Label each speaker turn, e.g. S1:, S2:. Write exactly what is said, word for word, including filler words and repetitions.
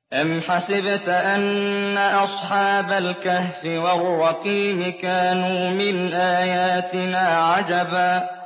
S1: أَمْ حَسِبْتَ أَنَّ أَصْحَابَ الْكَهْفِ وَالرَّقِيمِ كَانُوا مِنْ آيَاتِنَا عَجَبًا